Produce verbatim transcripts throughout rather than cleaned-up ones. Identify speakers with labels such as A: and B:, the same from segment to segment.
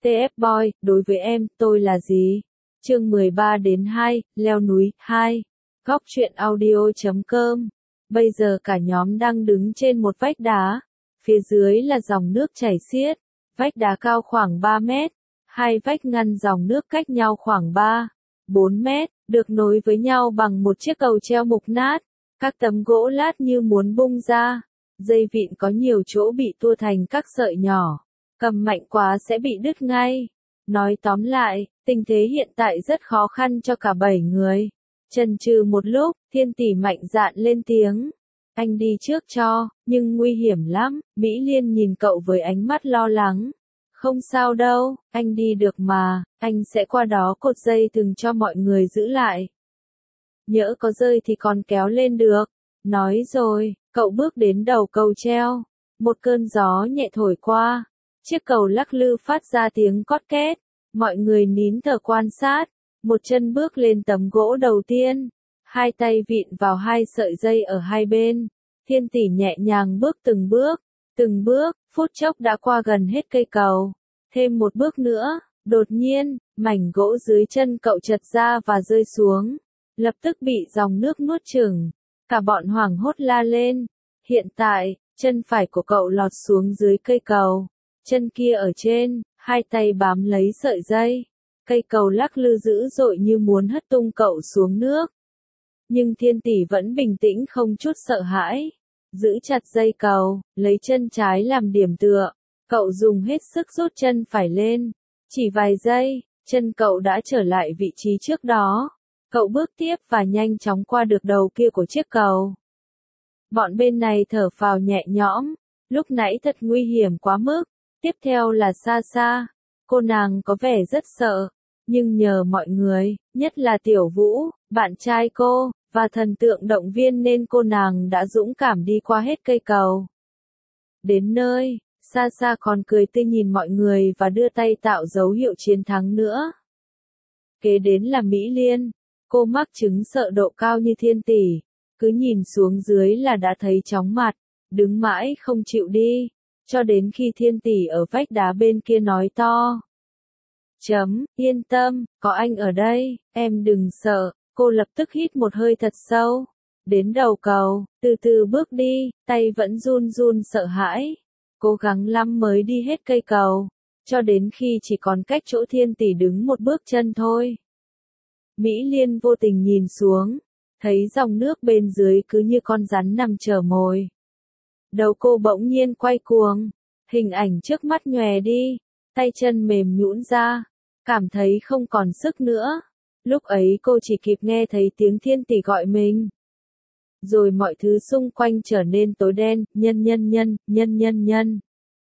A: tê ép Boy, đối với em, tôi là gì? Chương mười ba đến hai, leo núi, hai. Góc truyện audio chấm com. Bây giờ cả nhóm đang đứng trên một vách đá. Phía dưới là dòng nước chảy xiết. Vách đá cao khoảng ba mét. Hai vách ngăn dòng nước cách nhau khoảng ba, bốn mét, được nối với nhau bằng một chiếc cầu treo mục nát. Các tấm gỗ lát như muốn bung ra. Dây vịn có nhiều chỗ bị tua thành các sợi nhỏ. Cầm mạnh quá sẽ bị đứt ngay. Nói tóm lại, tình thế hiện tại rất khó khăn cho cả bảy người. Chần chừ một lúc, Thiên Tỷ mạnh dạn lên tiếng. Anh đi trước cho, nhưng nguy hiểm lắm. Mỹ Liên nhìn cậu với ánh mắt lo lắng. Không sao đâu, anh đi được mà, anh sẽ qua đó cột dây thừng cho mọi người giữ lại. Nhỡ có rơi thì còn kéo lên được. Nói rồi, cậu bước đến đầu cầu treo. Một cơn gió nhẹ thổi qua. Chiếc cầu lắc lư phát ra tiếng cót két. Mọi người nín thở quan sát. Một chân bước lên tấm gỗ đầu tiên. Hai tay vịn vào hai sợi dây ở hai bên. Thiên Tỷ nhẹ nhàng bước từng bước. Từng bước, phút chốc đã qua gần hết cây cầu. Thêm một bước nữa, đột nhiên, mảnh gỗ dưới chân cậu chật ra và rơi xuống. Lập tức bị dòng nước nuốt chửng. Cả bọn hoảng hốt la lên. Hiện tại, chân phải của cậu lọt xuống dưới cây cầu. Chân kia ở trên, hai tay bám lấy sợi dây. Cây cầu lắc lư dữ dội như muốn hất tung cậu xuống nước. Nhưng Thiên Tỷ vẫn bình tĩnh không chút sợ hãi. Giữ chặt dây cầu, lấy chân trái làm điểm tựa. Cậu dùng hết sức rút chân phải lên. Chỉ vài giây, chân cậu đã trở lại vị trí trước đó. Cậu bước tiếp và nhanh chóng qua được đầu kia của chiếc cầu. Bọn bên này thở phào nhẹ nhõm. Lúc nãy thật nguy hiểm quá mức. Tiếp theo là Sa Sa. Cô nàng có vẻ rất sợ. Nhưng nhờ mọi người, nhất là Tiểu Vũ, bạn trai cô, và thần tượng động viên nên cô nàng đã dũng cảm đi qua hết cây cầu. Đến nơi, Sa Sa còn cười tươi nhìn mọi người và đưa tay tạo dấu hiệu chiến thắng nữa. Kế đến là Mỹ Liên. Cô mắc chứng sợ độ cao như Thiên Tỷ. Cứ nhìn xuống dưới là đã thấy chóng mặt. Đứng mãi không chịu đi. Cho đến khi Thiên Tỷ ở vách đá bên kia nói to. Chấm, yên tâm, có anh ở đây, em đừng sợ. Cô lập tức hít một hơi thật sâu. Đến đầu cầu, từ từ bước đi, tay vẫn run run sợ hãi. Cố gắng lắm mới đi hết cây cầu. Cho đến khi chỉ còn cách chỗ Thiên Tỷ đứng một bước chân thôi. Mỹ Liên vô tình nhìn xuống. Thấy dòng nước bên dưới cứ như con rắn nằm chờ mồi. Đầu cô bỗng nhiên quay cuồng. Hình ảnh trước mắt nhòe đi. Tay chân mềm nhũn ra. Cảm thấy không còn sức nữa. Lúc ấy cô chỉ kịp nghe thấy tiếng Thiên Tỷ gọi mình. Rồi mọi thứ xung quanh trở nên tối đen, nhân nhân nhân, nhân nhân nhân.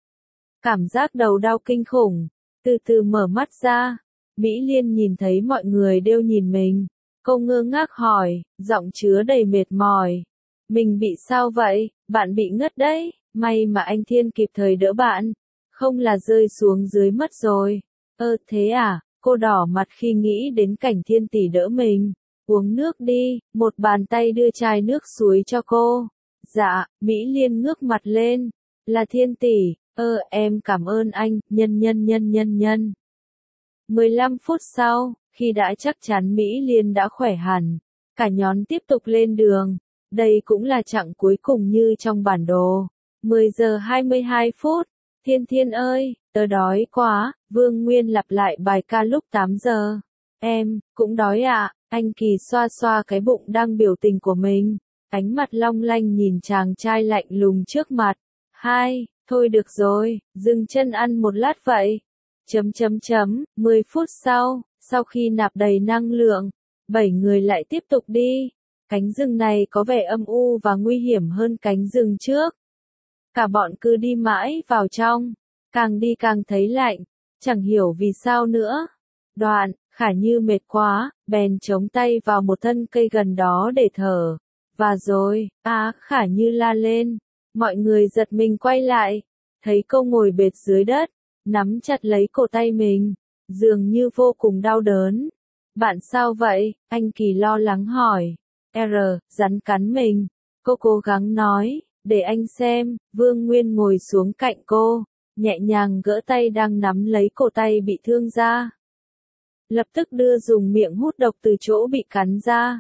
A: Cảm giác đầu đau kinh khủng. Từ từ mở mắt ra. Mỹ Liên nhìn thấy mọi người đều nhìn mình. Cô ngơ ngác hỏi, giọng chứa đầy mệt mỏi. Mình bị sao vậy? Bạn bị ngất đấy. May mà anh Thiên kịp thời đỡ bạn. Không là rơi xuống dưới mất rồi. Ơ thế à? Cô đỏ mặt khi nghĩ đến cảnh Thiên Tỷ đỡ mình. Uống nước đi, một bàn tay đưa chai nước suối cho cô. Dạ, Mỹ Liên ngước mặt lên. Là Thiên Tỷ, ơ em cảm ơn anh, nhân nhân nhân nhân nhân. mười lăm phút sau, khi đã chắc chắn Mỹ Liên đã khỏe hẳn, cả nhóm tiếp tục lên đường. Đây cũng là chặng cuối cùng như trong bản đồ. mười giờ hai mươi hai phút. Thiên Thiên ơi, tớ đói quá. Vương Nguyên lặp lại bài ca lúc tám giờ. Em, cũng đói ạ. À? Anh Kỳ xoa xoa cái bụng đang biểu tình của mình. Ánh mặt long lanh nhìn chàng trai lạnh lùng trước mặt. Hai, thôi được rồi, dừng chân ăn một lát vậy. Chấm chấm chấm, mười phút sau, sau khi nạp đầy năng lượng, bảy người lại tiếp tục đi. Cánh rừng này có vẻ âm u và nguy hiểm hơn cánh rừng trước. Cả bọn cứ đi mãi vào trong, càng đi càng thấy lạnh, chẳng hiểu vì sao nữa. Đoạn, Khả Như mệt quá, bèn chống tay vào một thân cây gần đó để thở. Và rồi, á, Khả Như la lên. Mọi người giật mình quay lại, thấy cô ngồi bệt dưới đất, nắm chặt lấy cổ tay mình, dường như vô cùng đau đớn. Bạn sao vậy? Anh Kỳ lo lắng hỏi. R, rắn cắn mình. Cô cố gắng nói, để anh xem. Vương Nguyên ngồi xuống cạnh cô. nhẹ nhàng gỡ tay đang nắm lấy cổ tay bị thương ra. Lập tức đưa dùng miệng hút độc từ chỗ bị cắn ra.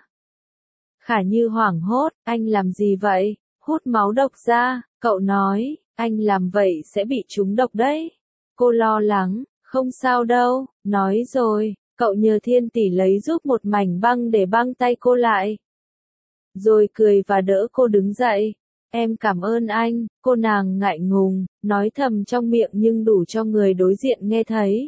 A: Khả Như hoảng hốt, anh làm gì vậy? Hút máu độc ra, cậu nói, anh làm vậy sẽ bị trúng độc đấy. Cô lo lắng, không sao đâu, nói rồi, cậu nhờ Thiên tỷ lấy giúp một mảnh băng để băng tay cô lại. Rồi cười và đỡ cô đứng dậy. Em cảm ơn anh, cô nàng ngại ngùng, nói thầm trong miệng nhưng đủ cho người đối diện nghe thấy.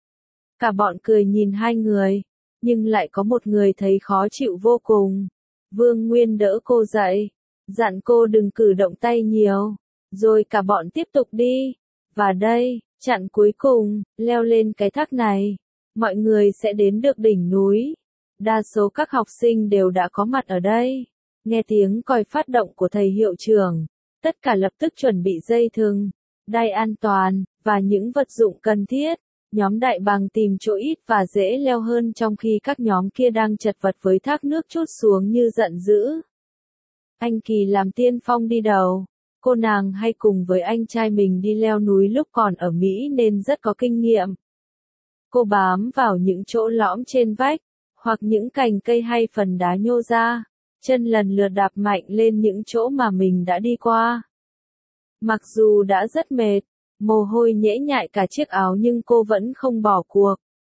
A: Cả bọn cười nhìn hai người, nhưng lại có một người thấy khó chịu vô cùng. Vương Nguyên đỡ cô dậy, dặn cô đừng cử động tay nhiều, rồi cả bọn tiếp tục đi. Và đây, chặng cuối cùng, leo lên cái thác này, mọi người sẽ đến được đỉnh núi. Đa số các học sinh đều đã có mặt ở đây. Nghe tiếng còi phát động của thầy hiệu trưởng, tất cả lập tức chuẩn bị dây thừng, đai an toàn, và những vật dụng cần thiết. Nhóm Đại Bàng tìm chỗ ít và dễ leo hơn trong khi các nhóm kia đang chật vật với thác nước trút xuống như giận dữ. Anh Kỳ làm tiên phong đi đầu. Cô nàng hay cùng với anh trai mình đi leo núi lúc còn ở Mỹ nên rất có kinh nghiệm. Cô bám vào những chỗ lõm trên vách, hoặc những cành cây hay phần đá nhô ra, chân lần lượt đạp mạnh lên những chỗ mà mình đã đi qua. Mặc dù đã rất mệt, mồ hôi nhễ nhại cả chiếc áo nhưng cô vẫn không bỏ cuộc.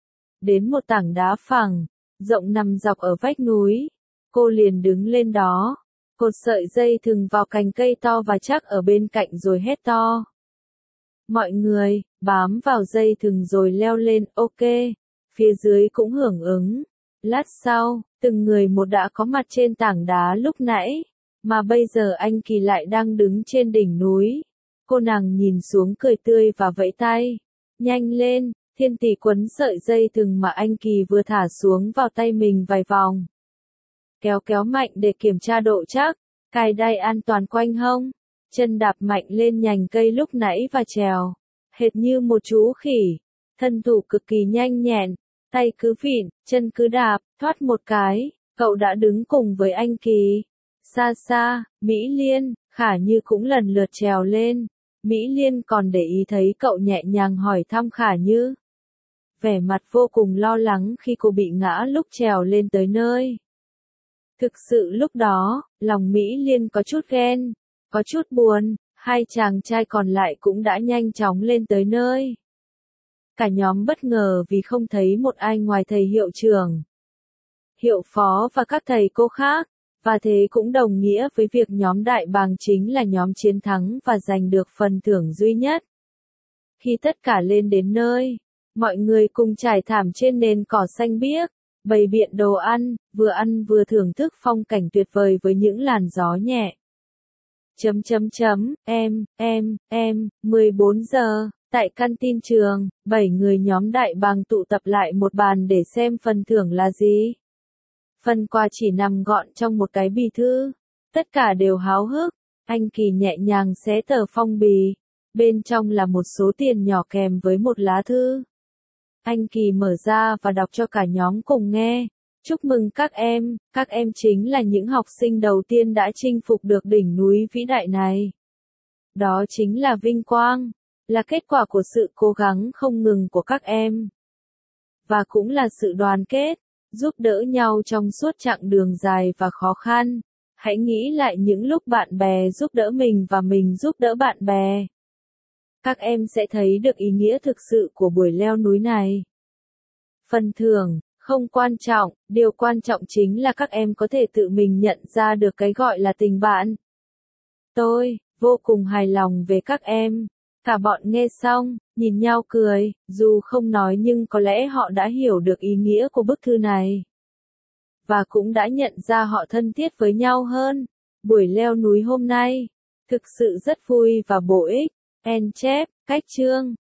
A: Đến một tảng đá phẳng, rộng nằm dọc ở vách núi, cô liền đứng lên đó, cột sợi dây thừng vào cành cây to và chắc ở bên cạnh rồi hét to. Mọi người, bám vào dây thừng rồi leo lên, ok, phía dưới cũng hưởng ứng. Lát sau, từng người một đã có mặt trên tảng đá lúc nãy, mà bây giờ anh Kỳ lại đang đứng trên đỉnh núi. Cô nàng nhìn xuống cười tươi và vẫy tay. Nhanh lên, Thiên tỷ quấn sợi dây thừng mà anh Kỳ vừa thả xuống vào tay mình vài vòng. Kéo kéo mạnh để kiểm tra độ chắc, cài đai an toàn quanh hông, chân đạp mạnh lên nhành cây lúc nãy và trèo, hệt như một chú khỉ, thân thủ cực kỳ nhanh nhẹn, tay cứ vịn, chân cứ đạp, thoát một cái, cậu đã đứng cùng với anh Kỳ. Xa xa, Mỹ Liên, Khả Như cũng lần lượt trèo lên. Mỹ Liên còn để ý thấy cậu nhẹ nhàng hỏi thăm Khả Như. Vẻ mặt vô cùng lo lắng khi cô bị ngã lúc trèo lên tới nơi. Thực sự lúc đó, lòng Mỹ Liên có chút ghen, có chút buồn, hai chàng trai còn lại cũng đã nhanh chóng lên tới nơi. Cả nhóm bất ngờ vì không thấy một ai ngoài thầy hiệu trưởng, hiệu phó và các thầy cô khác, và thế cũng đồng nghĩa với việc nhóm Đại Bàng chính là nhóm chiến thắng và giành được phần thưởng duy nhất. Khi tất cả lên đến nơi, mọi người cùng trải thảm trên nền cỏ xanh biếc, bày biện đồ ăn, vừa ăn vừa thưởng thức phong cảnh tuyệt vời với những làn gió nhẹ. Chấm chấm chấm, em, em, em, mười bốn giờ, tại căn tin trường, bảy người nhóm Đại Bàng tụ tập lại một bàn để xem phần thưởng là gì. Phần quà chỉ nằm gọn trong một cái bì thư. Tất cả đều háo hức. Anh Kỳ nhẹ nhàng xé tờ phong bì. Bên trong là một số tiền nhỏ kèm với một lá thư. Anh Kỳ mở ra và đọc cho cả nhóm cùng nghe. Chúc mừng các em, các em chính là những học sinh đầu tiên đã chinh phục được đỉnh núi vĩ đại này. Đó chính là vinh quang, là kết quả của sự cố gắng không ngừng của các em. Và cũng là sự đoàn kết, giúp đỡ nhau trong suốt chặng đường dài và khó khăn. Hãy nghĩ lại những lúc bạn bè giúp đỡ mình và mình giúp đỡ bạn bè. Các em sẽ thấy được ý nghĩa thực sự của buổi leo núi này. Phần thưởng, không quan trọng, điều quan trọng chính là các em có thể tự mình nhận ra được cái gọi là tình bạn. Tôi, vô cùng hài lòng về các em. Cả bọn nghe xong, nhìn nhau cười, dù không nói nhưng có lẽ họ đã hiểu được ý nghĩa của bức thư này. Và cũng đã nhận ra họ thân thiết với nhau hơn. Buổi leo núi hôm nay, thực sự rất vui và bổ ích. End chép, cách chương.